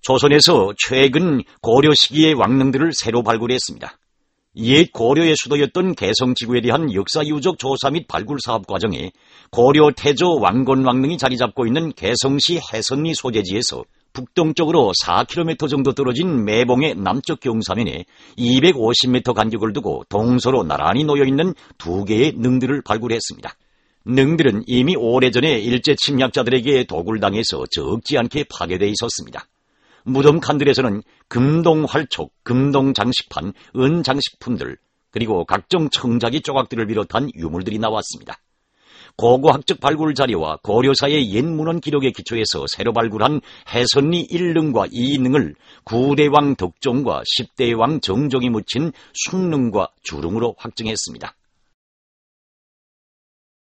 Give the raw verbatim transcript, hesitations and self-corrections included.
조선에서 최근 고려 시기의 왕릉들을 새로 발굴했습니다. 옛 고려의 수도였던 개성지구에 대한 역사유적 조사 및 발굴 사업 과정에 고려 태조 왕건 왕릉이 자리 잡고 있는 개성시 해선리 소재지에서 북동쪽으로 사 킬로미터 정도 떨어진 매봉의 남쪽 경사면에 이백오십 미터 간격을 두고 동서로 나란히 놓여있는 두 개의 능들을 발굴했습니다. 능들은 이미 오래전에 일제 침략자들에게 도굴당해서 적지 않게 파괴되어 있었습니다. 무덤 칸들에서는 금동활촉, 금동장식판, 은장식품들, 그리고 각종 청자기 조각들을 비롯한 유물들이 나왔습니다. 고고학적 발굴 자료와 고려사의 옛 문헌 기록에 기초해서 새로 발굴한 해선리 일 능과 이 능을 구대왕 덕종과 십대왕 정종이 묻힌 숭능과 주릉으로 확정했습니다.